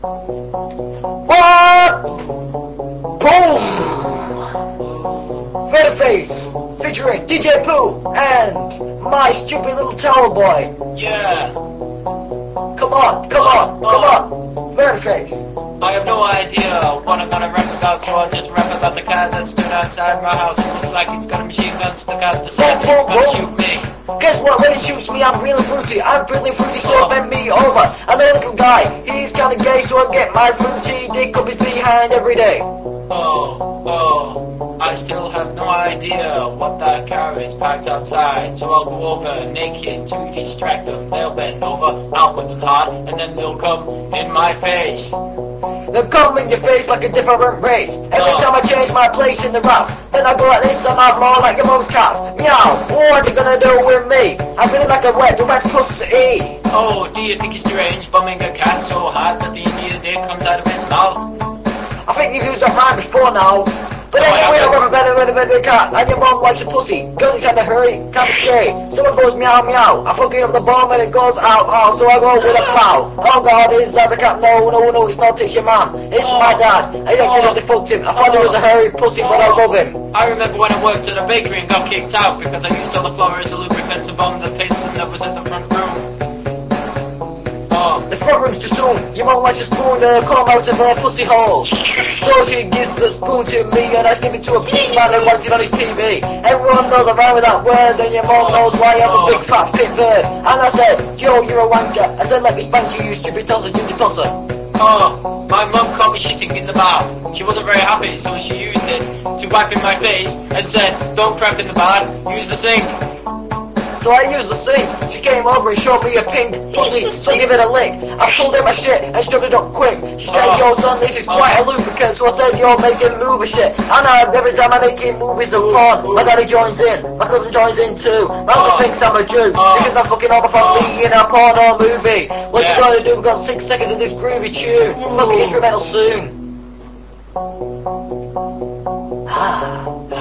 What? Boom! Face featuring DJ Pooh and my stupid little tower boy. Yeah. Come on, come on, come on. Face. I have no idea what I'm gonna rap about, so I'll just rap about the cat that stood outside my house. It looks like it's got a machine gun stuck out the side and it's gonna shoot me. Guess what? When it shoots me, I'm really fruity. I'm feeling fruity, so bend me over. I'm a little guy. He's kinda gay, so I get my fruity dick up his behind every day. I still have no idea what that car is parked outside, so I'll go over naked to distract them. They'll bend over, I'll put them hard, and then they'll come in my face. They'll come in your face like a different race. Every time I change my place in the rap, then I go like this on my floor like your mom's cats. Meow, what you gonna do with me? I'm feeling like a wet pussy. Oh, do you think it's strange bumming a cat so hard that the Indian dick comes out of his mouth? I think you've used that rhyme before now. But anyway, I want a better cat, and your mom likes a pussy. Girls kinda hurry, kinda scary. Someone goes meow meow. I fucking up the bomb and it goes out out, so I go with a plow. Oh God, is that the cat? No, it's not. It's your mom. It's my dad. I accidentally fucked him. I thought he was a hairy pussy, but I love him. I remember when I worked at a bakery and got kicked out because I used all the flour as a lubricant to bomb the pizza that was in the front room. The front room's too soon. Your mom likes a spoon to come out of her pussy hole. So she gives the spoon to me and I give it to a policeman who wants it on his TV. Everyone knows I rhyme with that word and your mom knows why I'm a big fat fit bird. And I said, Joe, you're a wanker. I said, let me spank you, you stupid tosser, ginger tosser. My mum caught me shitting in the bath. She wasn't very happy, so she used it to wipe in my face and said, don't crap in the bath, use the sink. So I used the sink. She came over and showed me a pink pussy, so give it a lick. I pulled in my shit and shoved it up quick. She said, yo son, this is quite a lubricant. So I said, yo, make him move a shit. And every time I make him movies of porn, my daddy joins in, my cousin joins in too. My uncle thinks I'm a Jew, because I'm fucking over family in a porno movie. What you gonna do? We've got 6 seconds of this groovy tune. Fucking instrumental soon.